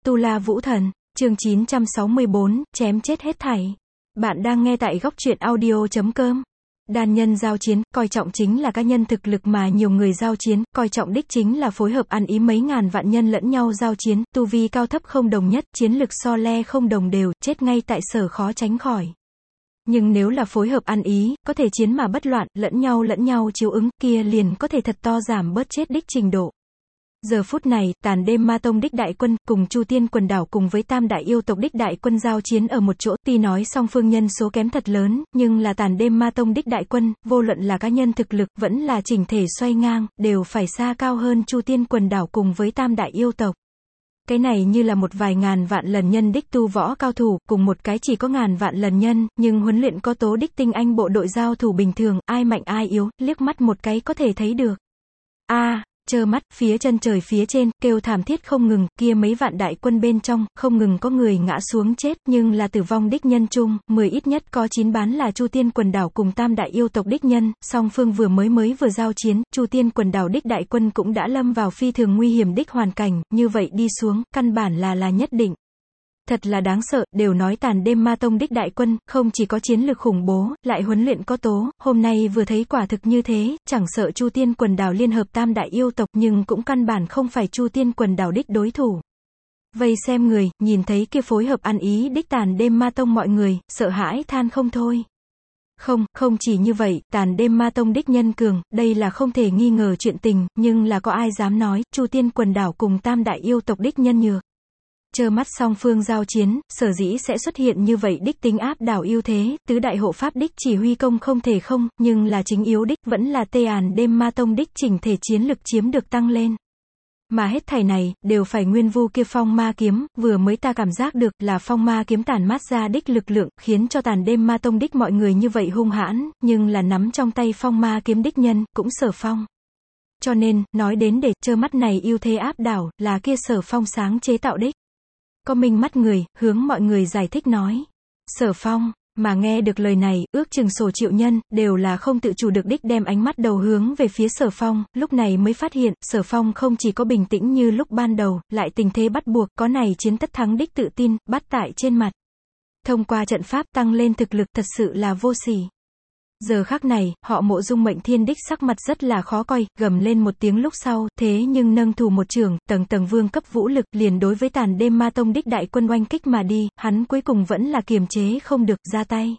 Tu La Vũ Thần, chương 964, chém chết hết thảy. Bạn đang nghe tại góc truyện audio.com. Đàn nhân giao chiến, coi trọng chính là cá nhân thực lực mà nhiều người giao chiến, coi trọng đích chính là phối hợp ăn ý mấy ngàn vạn nhân lẫn nhau giao chiến, tu vi cao thấp không đồng nhất, chiến lực so le không đồng đều, chết ngay tại sở khó tránh khỏi. Nhưng nếu là phối hợp ăn ý, có thể chiến mà bất loạn, lẫn nhau chiếu ứng, kia liền có thể thật to giảm bớt chết đích trình độ. Giờ phút này, Tàn Đêm Ma Tông đích đại quân, cùng Chu Tiên quần đảo cùng với Tam đại yêu tộc đích đại quân giao chiến ở một chỗ, tuy nói song phương nhân số kém thật lớn, nhưng là Tàn Đêm Ma Tông đích đại quân, vô luận là cá nhân thực lực, vẫn là chỉnh thể xoay ngang, đều phải xa cao hơn Chu Tiên quần đảo cùng với Tam đại yêu tộc. Cái này như là một vài ngàn vạn lần nhân đích tu võ cao thủ, cùng một cái chỉ có ngàn vạn lần nhân, nhưng huấn luyện có tố đích tinh anh bộ đội giao thủ bình thường, ai mạnh ai yếu, liếc mắt một cái có thể thấy được. Trơ mắt, phía chân trời phía trên, kêu thảm thiết không ngừng, kia mấy vạn đại quân bên trong, không ngừng có người ngã xuống chết, nhưng là tử vong đích nhân chung, 10 ít nhất có 9 bán là Chu Tiên quần đảo cùng Tam đại yêu tộc đích nhân, song phương vừa giao chiến, Chu Tiên quần đảo đích đại quân cũng đã lâm vào phi thường nguy hiểm đích hoàn cảnh, như vậy đi xuống, căn bản là nhất định. Thật là đáng sợ, đều nói Tàn Đêm Ma Tông đích đại quân, không chỉ có chiến lực khủng bố, lại huấn luyện có tố, hôm nay vừa thấy quả thực như thế, chẳng sợ Chu Tiên quần đảo liên hợp Tam đại yêu tộc, nhưng cũng căn bản không phải Chu Tiên quần đảo đích đối thủ. Vây xem người, nhìn thấy kia phối hợp ăn ý đích Tàn Đêm Ma Tông mọi người, sợ hãi than không thôi. Không chỉ như vậy, Tàn Đêm Ma Tông đích nhân cường, đây là không thể nghi ngờ chuyện tình, nhưng là có ai dám nói, Chu Tiên quần đảo cùng Tam đại yêu tộc đích nhân nhược. Trơ mắt song phương giao chiến, sở dĩ sẽ xuất hiện như vậy đích tính áp đảo ưu thế, tứ đại hộ pháp đích chỉ huy công không thể không, nhưng là chính yếu đích vẫn là Tàn Đêm Ma Tông đích chỉnh thể chiến lực chiếm được tăng lên. Mà hết thảy này, đều phải nguyên vu kia phong ma kiếm, vừa mới ta cảm giác được là phong ma kiếm tản mát ra đích lực lượng, khiến cho Tàn Đêm Ma Tông đích mọi người như vậy hung hãn, nhưng là nắm trong tay phong ma kiếm đích nhân, cũng Sở Phong. Cho nên, nói đến để trơ mắt này ưu thế áp đảo, là kia Sở Phong sáng chế tạo đích. Có minh mắt người, hướng mọi người giải thích nói. Sở Phong, mà nghe được lời này, ước chừng sổ triệu nhân, đều là không tự chủ được đích đem ánh mắt đầu hướng về phía Sở Phong, lúc này mới phát hiện, Sở Phong không chỉ có bình tĩnh như lúc ban đầu, lại tình thế bắt buộc, có này chiến tất thắng đích tự tin, bắt tại trên mặt. Thông qua trận pháp tăng lên thực lực thật sự là vô sỉ. Giờ khắc này, họ Mộ Dung Mệnh Thiên đích sắc mặt rất là khó coi, gầm lên một tiếng lúc sau, thế nhưng nâng thủ một chưởng, tầng vương cấp vũ lực, liền đối với Tàn Đêm Ma Tông đích đại quân oanh kích mà đi, hắn cuối cùng vẫn là kiềm chế không được, ra tay.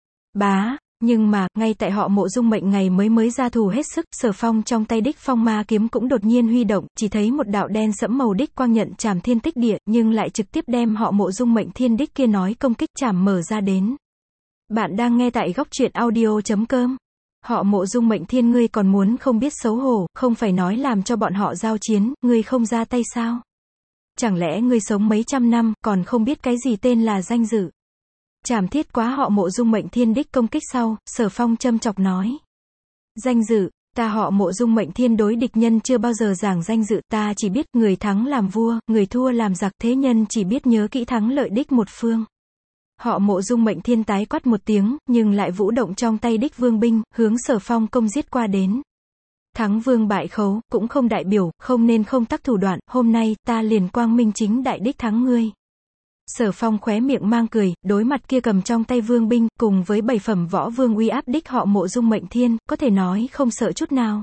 Nhưng mà, ngay tại họ Mộ Dung Mệnh ngày mới ra thủ hết sức, Sở Phong trong tay đích phong ma kiếm cũng đột nhiên huy động, chỉ thấy một đạo đen sẫm màu đích quang nhận chảm thiên tích địa, nhưng lại trực tiếp đem họ Mộ Dung Mệnh Thiên đích kia nói công kích chảm mở ra đến. Bạn đang nghe tại góc truyện audio.com. Họ Mộ Dung Mệnh Thiên, ngươi còn muốn không biết xấu hổ, không phải nói làm cho bọn họ giao chiến, ngươi không ra tay sao? Chẳng lẽ ngươi sống mấy trăm năm, còn không biết cái gì tên là danh dự? Chảm thiết quá họ Mộ Dung Mệnh Thiên đích công kích sau, Sở Phong châm chọc nói. Danh dự, ta họ Mộ Dung Mệnh Thiên đối địch nhân chưa bao giờ giảng danh dự, ta chỉ biết người thắng làm vua, người thua làm giặc, thế nhân chỉ biết nhớ kỹ thắng lợi đích một phương. Họ Mộ Dung Mệnh Thiên tái quát một tiếng, nhưng lại vũ động trong tay đích vương binh, hướng Sở Phong công giết qua đến. Thắng vương bại khấu, cũng không đại biểu, không nên không tắc thủ đoạn, hôm nay, ta liền quang minh chính đại đích thắng ngươi. Sở Phong khóe miệng mang cười, đối mặt kia cầm trong tay vương binh, cùng với 7 phẩm võ vương uy áp đích họ Mộ Dung Mệnh Thiên, có thể nói không sợ chút nào.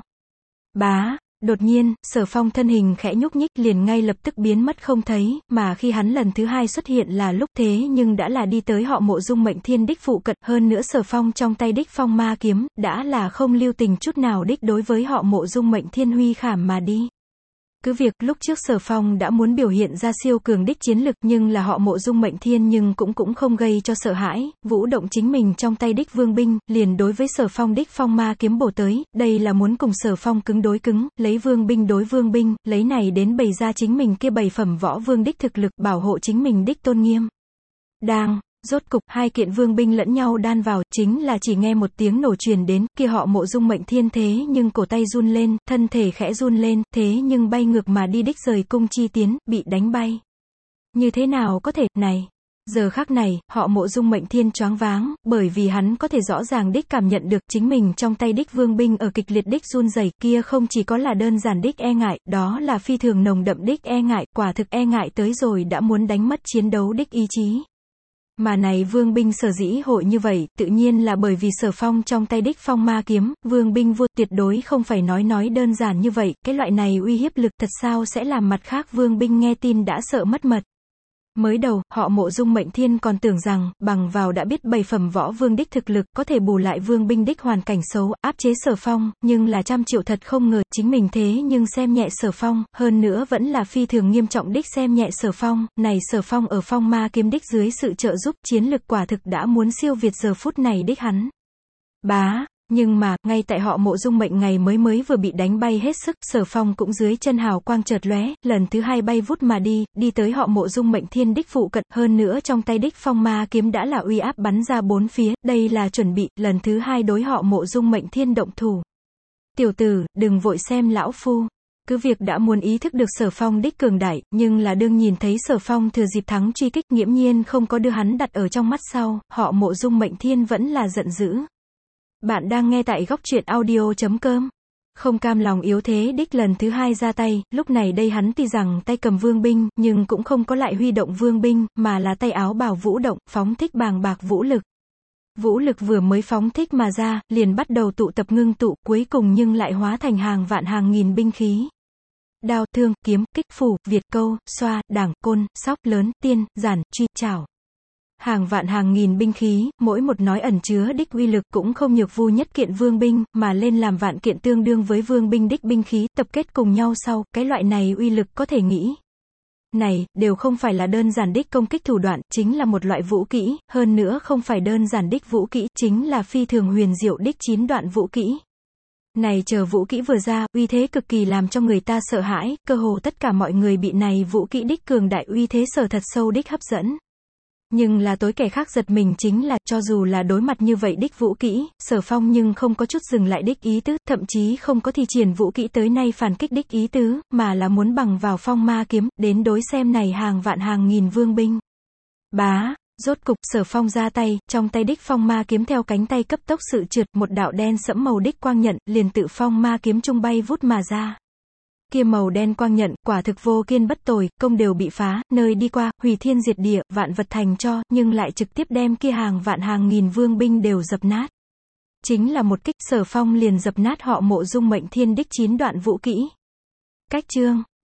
Đột nhiên, Sở Phong thân hình khẽ nhúc nhích liền ngay lập tức biến mất không thấy, mà khi hắn lần thứ hai xuất hiện là lúc thế nhưng đã là đi tới họ Mộ Dung Mệnh Thiên đích phụ cận, hơn nữa Sở Phong trong tay đích phong ma kiếm, đã là không lưu tình chút nào đích đối với họ Mộ Dung Mệnh Thiên huy khảm mà đi. Cứ việc lúc trước Sở Phong đã muốn biểu hiện ra siêu cường đích chiến lực, nhưng là họ Mộ Dung Mệnh Thiên nhưng cũng không gây cho sợ hãi, vũ động chính mình trong tay đích vương binh, liền đối với Sở Phong đích phong ma kiếm bổ tới, đây là muốn cùng Sở Phong cứng đối cứng, lấy vương binh đối vương binh, lấy này đến bày ra chính mình kia 7 phẩm võ vương đích thực lực, bảo hộ chính mình đích tôn nghiêm. Rốt cục, hai kiện vương binh lẫn nhau đan vào, chính là chỉ nghe một tiếng nổ truyền đến, kia họ Mộ Dung Mệnh Thiên thế nhưng cổ tay run lên, thân thể khẽ run lên, thế nhưng bay ngược mà đi đích rời cung chi tiến, bị đánh bay. Như thế nào có thể, này? Giờ khắc này, họ Mộ Dung Mệnh Thiên choáng váng, bởi vì hắn có thể rõ ràng đích cảm nhận được chính mình trong tay đích vương binh ở kịch liệt đích run rẩy, kia không chỉ có là đơn giản đích e ngại, đó là phi thường nồng đậm đích e ngại, quả thực e ngại tới rồi đã muốn đánh mất chiến đấu đích ý chí. Mà này vương binh sở dĩ hội như vậy, tự nhiên là bởi vì Sở Phong trong tay đích phong ma kiếm, vương binh vua tuyệt đối không phải nói đơn giản như vậy, cái loại này uy hiếp lực thật sao sẽ làm mặt khác vương binh nghe tin đã sợ mất mật. Mới đầu, họ Mộ Dung Mệnh Thiên còn tưởng rằng, bằng vào đã biết 7 phẩm võ vương đích thực lực, có thể bù lại vương binh đích hoàn cảnh xấu, áp chế Sở Phong, nhưng là trăm triệu thật không ngờ, chính mình thế nhưng xem nhẹ Sở Phong, hơn nữa vẫn là phi thường nghiêm trọng đích xem nhẹ Sở Phong, này Sở Phong ở phong ma kiếm đích dưới sự trợ giúp, chiến lực quả thực đã muốn siêu việt giờ phút này đích hắn. Nhưng mà, ngay tại họ Mộ Dung Mệnh ngày mới vừa bị đánh bay hết sức, Sở Phong cũng dưới chân hào quang chợt lóe, lần thứ hai bay vút mà đi tới họ Mộ Dung Mệnh Thiên đích phụ cận, hơn nữa trong tay đích phong ma kiếm đã là uy áp bắn ra bốn phía, đây là chuẩn bị, lần thứ hai đối họ Mộ Dung Mệnh Thiên động thủ. Tiểu tử, đừng vội xem lão phu. Cứ việc đã muốn ý thức được Sở Phong đích cường đại, nhưng là đương nhìn thấy Sở Phong thừa dịp thắng truy kích, nghiễm nhiên không có đưa hắn đặt ở trong mắt sau, họ Mộ Dung Mệnh Thiên vẫn là giận dữ. Bạn đang nghe tại góc truyện audio.com. Không cam lòng yếu thế đích lần thứ hai ra tay, lúc này đây hắn tuy rằng tay cầm vương binh, nhưng cũng không có lại huy động vương binh, mà là tay áo bào vũ động, phóng thích bàng bạc vũ lực. Vũ lực vừa mới phóng thích mà ra, liền bắt đầu tụ tập ngưng tụ, cuối cùng nhưng lại hóa thành hàng vạn hàng nghìn binh khí. Đao, thương, kiếm, kích, phủ, việt câu, xoa, đảng, côn, sóc, lớn, tiên, giản, truy, trảo. Hàng vạn hàng nghìn binh khí, mỗi một nói ẩn chứa đích uy lực cũng không nhược vu nhất kiện vương binh, mà lên làm vạn kiện tương đương với vương binh đích binh khí, tập kết cùng nhau sau, cái loại này uy lực có thể nghĩ. Này, đều không phải là đơn giản đích công kích thủ đoạn, chính là một loại vũ kỹ, hơn nữa không phải đơn giản đích vũ kỹ, chính là phi thường huyền diệu đích 9 đoạn vũ kỹ. Này chờ vũ kỹ vừa ra, uy thế cực kỳ làm cho người ta sợ hãi, cơ hồ tất cả mọi người bị này vũ kỹ đích cường đại uy thế sở thật sâu đích hấp dẫn. Nhưng là tối kẻ khác giật mình chính là, cho dù là đối mặt như vậy đích vũ kỹ, Sở Phong nhưng không có chút dừng lại đích ý tứ, thậm chí không có thi triển vũ kỹ tới nay phản kích đích ý tứ, mà là muốn bằng vào phong ma kiếm, đến đối xem này hàng vạn hàng nghìn vương binh. Rốt cục, Sở Phong ra tay, trong tay đích phong ma kiếm theo cánh tay cấp tốc sự trượt, một đạo đen sẫm màu đích quang nhận, liền tự phong ma kiếm trung bay vút mà ra. Kia màu đen quang nhận, quả thực vô kiên bất tồi, công đều bị phá, nơi đi qua, hủy thiên diệt địa, vạn vật thành tro, nhưng lại trực tiếp đem kia hàng vạn hàng nghìn vương binh đều dập nát. Chính là một kích, Sở Phong liền dập nát họ Mộ Dung Mệnh Thiên đích 9 đoạn vũ kỹ. Cách chương